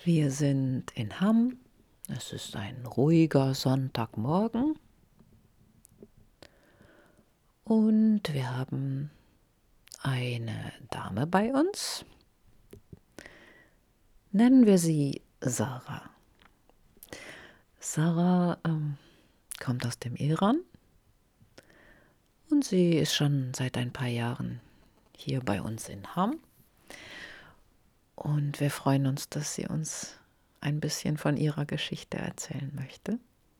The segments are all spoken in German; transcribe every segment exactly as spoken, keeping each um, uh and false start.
Wir sind in Hamm. Es ist ein ruhiger Sonntagmorgen und wir haben eine Dame bei uns. Nennen wir sie Sarah. Sarah ähm, kommt aus dem Iran und sie ist schon seit ein paar Jahren hier bei uns in Hamm. Und wir freuen uns, dass sie uns ein bisschen von ihrer Geschichte erzählen möchte.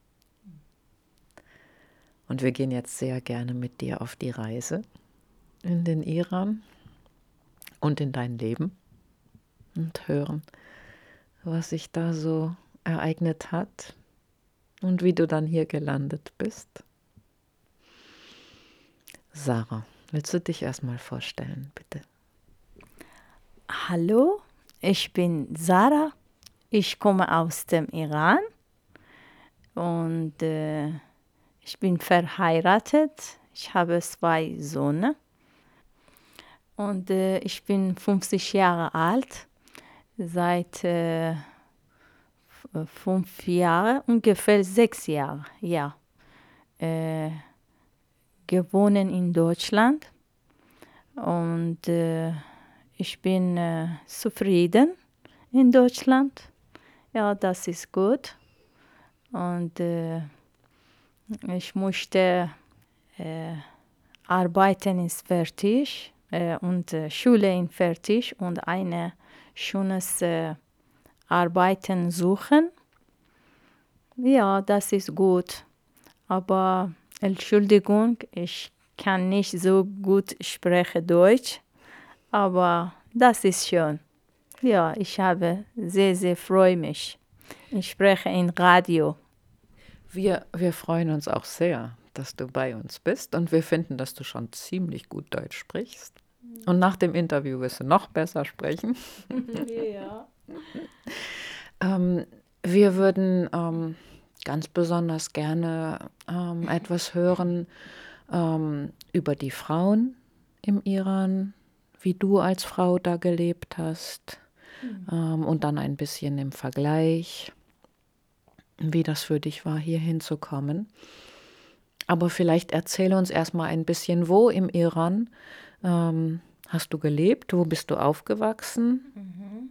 Und wir gehen jetzt sehr gerne mit dir auf die Reise in den Iran und in dein Leben und hören, was sich da so ereignet hat und wie du dann hier gelandet bist. Sarah, willst du dich erstmal vorstellen, bitte? Hallo, ich bin Sarah. Ich komme aus dem Iran und äh, ich bin verheiratet. Ich habe zwei Söhne und äh, ich bin fünfzig Jahre alt. Seit äh, f- fünf Jahren, ungefähr sechs Jahre, ja, äh, gewohnt in Deutschland und äh, ich bin äh, zufrieden in Deutschland. Ja, das ist gut. Und äh, ich möchte äh, arbeiten ist fertig äh, und äh, Schule ist fertig und ein schönes äh, Arbeiten suchen. Ja, das ist gut. Aber Entschuldigung, ich kann nicht so gut sprechen Deutsch, aber das ist schön. Ja, ich habe sehr, sehr freue mich. Ich spreche in Radio. Wir, wir freuen uns auch sehr, dass du bei uns bist und wir finden, dass du schon ziemlich gut Deutsch sprichst. Und nach dem Interview wirst du noch besser sprechen. Ja. Ähm, wir würden ähm, ganz besonders gerne ähm, etwas hören ähm, über die Frauen im Iran, wie du als Frau da gelebt hast ähm, und dann ein bisschen im Vergleich, wie das für dich war, hier hinzukommen. Aber vielleicht erzähle uns erstmal ein bisschen, wo im Iran ähm, hast du gelebt, wo bist du aufgewachsen?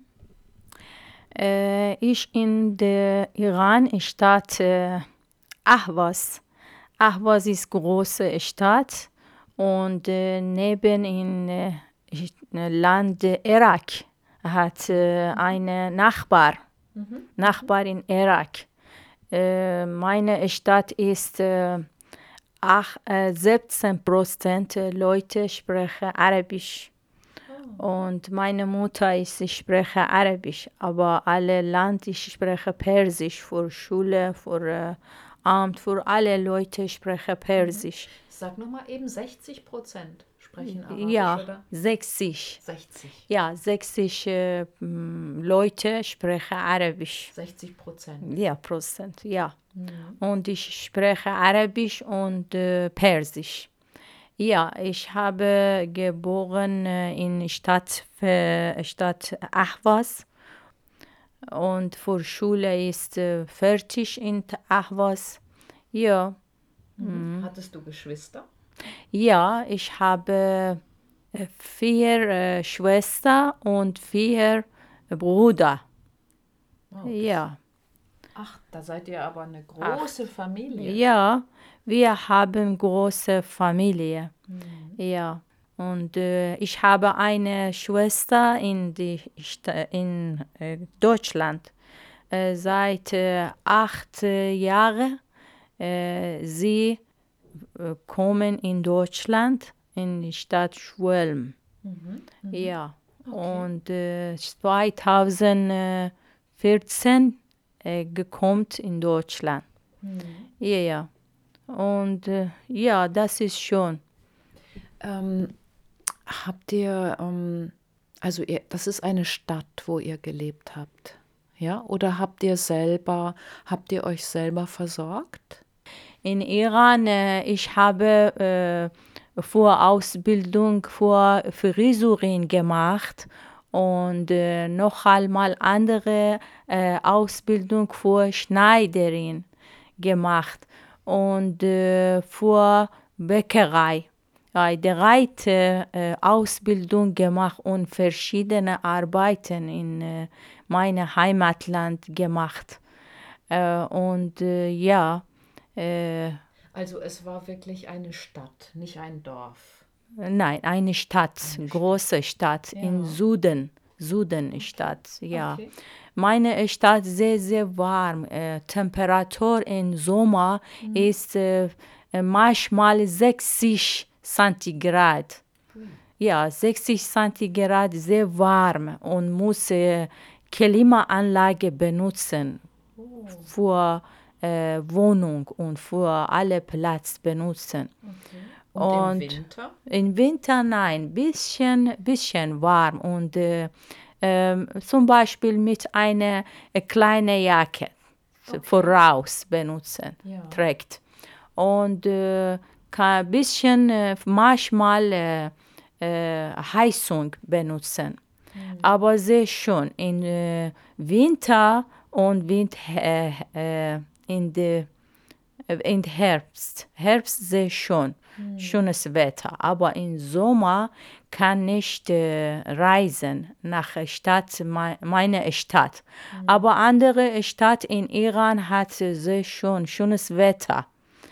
Äh, ich in der Iran-Stadt äh, Ahvaz. Ahvaz ist große Stadt und äh, neben in äh, Land Irak hat äh, eine Nachbar, Nachbar in Irak. Äh, meine Stadt ist äh, ach, äh, siebzehn Prozent Leute sprechen Arabisch. Und meine Mutter ist, ich spreche Arabisch, aber alle Land, ich spreche Persisch für Schule, für äh, Amt, für alle Leute spreche Persisch. Sag nochmal eben, sechzig Prozent sprechen Ja, sechzig. sechzig. Ja, sechzig äh, m, Leute sprechen Arabisch. sechzig Prozent. Ja, Prozent, ja. Und ich spreche Arabisch und äh, Persisch. Ja, ich habe geboren äh, in Stadt, äh, Stadt Ahvaz und für Schule ist äh, fertig in Ahvaz. Ja, Hattest du Geschwister? ja, ich habe äh, vier äh, Schwestern und vier Brüder. Oh, Ja, ach, da seid ihr aber eine große Familie. ja, wir haben große Familie. Ja, und äh, ich habe eine Schwester in, die Sta- in äh, Deutschland. Äh, seit äh, acht äh, Jahren. Äh, sie äh, kommen in Deutschland, in die Stadt Schwelm. Ja, und äh, zwanzig vierzehn äh, gekommen in Deutschland. Ja, ja. Und äh, ja, das ist schon. Ähm, habt ihr, ähm, also ihr, das ist eine Stadt, wo ihr gelebt habt, ja? Oder habt ihr selber, habt ihr euch selber versorgt? In Iran, äh, ich habe äh, Vorausbildung für Friseurin gemacht und äh, noch einmal andere äh, Ausbildung für Schneiderin gemacht und äh, für Bäckerei. Ja, drei äh, Ausbildung gemacht und verschiedene Arbeiten in äh, meinem Heimatland gemacht. Äh, und äh, ja, äh, Also es war wirklich eine Stadt, nicht ein Dorf. nein, eine Stadt, Eine große Stadt im Ja. Süden, Süden Stadt, ja. Okay. Meine Stadt sehr, sehr warm. Äh, Temperatur im Sommer ist äh, äh, manchmal sechzig Zentigrad. Ja, sechzig Zentigrad, sehr warm und muss äh, Klimaanlage benutzen Oh, für äh, Wohnung und für alle Platz benutzen. okay. Und im Und Winter? im Winter nein, bisschen, bisschen warm und äh, ähm, zum Beispiel mit einer äh, kleinen Jacke Okay. voraus benutzen, Ja. trägt. Und äh, kann ein bisschen äh, manchmal äh, äh, Heizung benutzen. Aber sehr schön. Im äh, Winter und Wind, äh, äh, in der in Herbst. Herbst sehr schön, schönes Wetter. Aber im Sommer kann nicht äh, reisen nach der Stadt, mei- meine Stadt. Aber andere Stadt in Iran hat äh, sehr schön, schönes Wetter.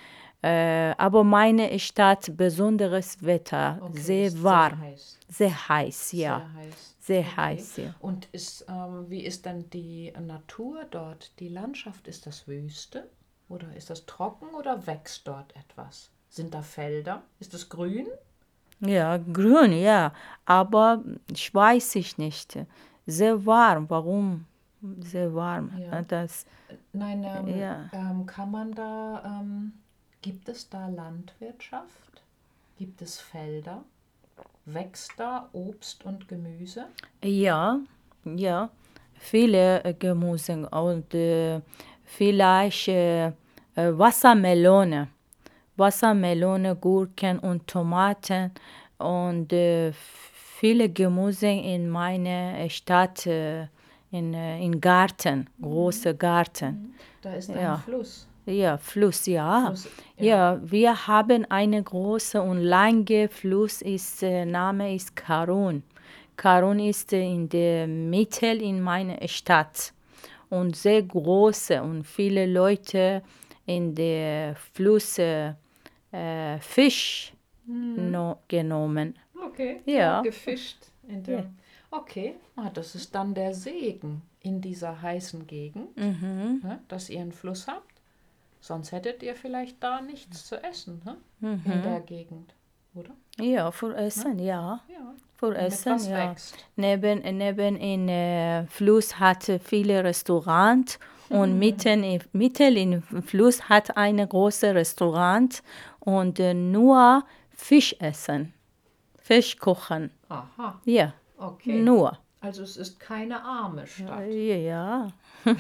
Äh, aber meine Stadt besonderes Wetter, Okay, ist sehr sehr warm, heiß. sehr heiß, ja, Sehr heiß. sehr Okay. heiß, ja. Und ist, ähm, wie ist dann die Natur dort? Die Landschaft, ist das Wüste? Oder ist das trocken oder wächst dort etwas? Sind da Felder? Ist es grün? Ja, grün, ja, aber ich weiß ich nicht. Sehr warm, warum? Sehr warm. Ja. Äh, Das, Nein, ähm, ja. ähm, kann man da, ähm, gibt es da Landwirtschaft? Gibt es Felder? Wächst da Obst und Gemüse? Ja, ja, viele äh, Gemüse und äh, vielleicht äh, äh, Wassermelone. Wassermelone, Gurken und Tomaten und äh, viele Gemüse in meiner Stadt, äh, in, äh, in Garten, große Garten. Da ist ein Ja. Fluss. Ja, Fluss, ja. Fluss, ja. Ja, wir haben eine große und lange Fluss, ist, äh, Name ist Karun. Karun ist äh, in der Mitte in meiner Stadt und sehr große und viele Leute in der Fluss äh, äh, Fisch no, genommen. Okay, ja, Ja, gefischt in ja. dem. Okay, ah, das ist dann der Segen in dieser heißen Gegend, Mhm. ne, dass ihr einen Fluss habt. Sonst hättet ihr vielleicht da nichts zu essen, ne, in der Gegend, oder? Ja, für Essen, ja. Ja, Für damit Essen, was ja. wächst. Neben, neben in äh, Fluss hat viele Restaurants und mitten, im- mitten im Fluss hat ein großes Restaurant und äh, nur Fisch essen, Fisch kochen. Aha, Ja, okay. nur. Also es ist keine arme Stadt. Ja, ja,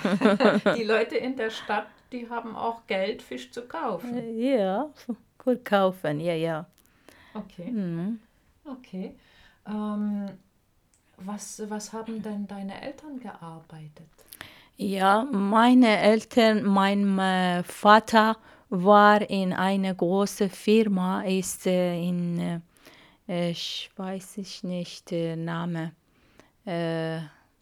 Die Leute in der Stadt, die haben auch Geld, Fisch zu kaufen. ja, gut kaufen, ja, ja. Okay, Mhm. okay. Ähm, was, was haben denn deine Eltern gearbeitet? Ja, meine Eltern, mein äh, Vater war in einer großen Firma, ist äh, in, äh, äh, ich weiß ich nicht, den Name. Äh,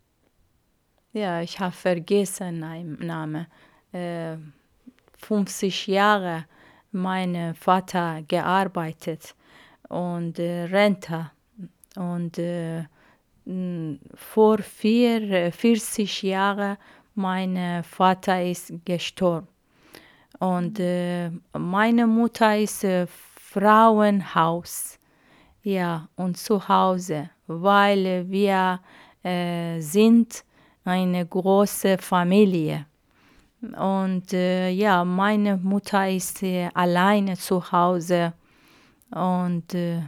ja, ich habe vergessen den Namen. Äh, fünfzig Jahre mein Vater gearbeitet und äh, Rente. Und äh, m, vor vier, äh, vierzig Jahren mein Vater ist gestorben. Und äh, meine Mutter ist äh, Frauenhaus. Ja, und zu Hause, weil wir äh, sind eine große Familie. Und äh, ja, meine Mutter ist äh, alleine zu Hause. Und äh,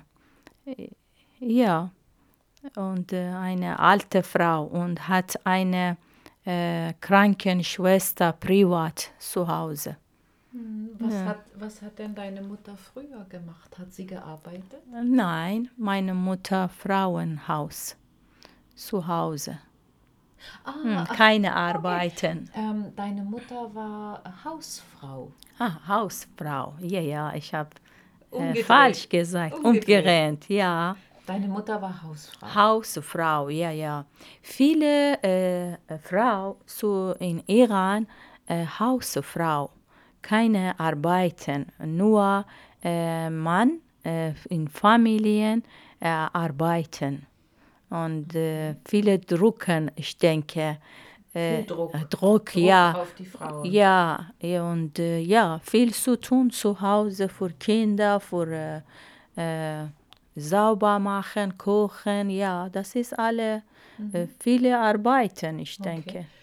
ja, und äh, eine alte Frau und hat eine äh, Krankenschwester privat zu Hause. Was, Ja. hat, was hat denn deine Mutter früher gemacht? Hat sie gearbeitet? Nein, meine Mutter Frauenhaus. zu Hause. Ah, Hm, ach, keine Arbeiten. ähm, deine Mutter war Hausfrau. Ah, Hausfrau. Ja, ja, ich habe äh, Umgedreht. falsch gesagt. Umgedreht. Umgerennt, ja. Deine Mutter war Hausfrau. Hausfrau, ja, ja. Viele äh, Frauen so in Iran äh, Hausfrau, keine Arbeiten, nur äh, Mann äh, in Familien äh, arbeiten. Und äh, viele drucken, ich denke. Äh, Viel Druck. äh, Druck, Druck ja. auf die Frauen. Ja, ja, und äh, ja, viel zu tun zu Hause für Kinder, für äh, äh, sauber machen, kochen, ja, das ist alle, äh, viele Arbeiten, ich denke. Okay.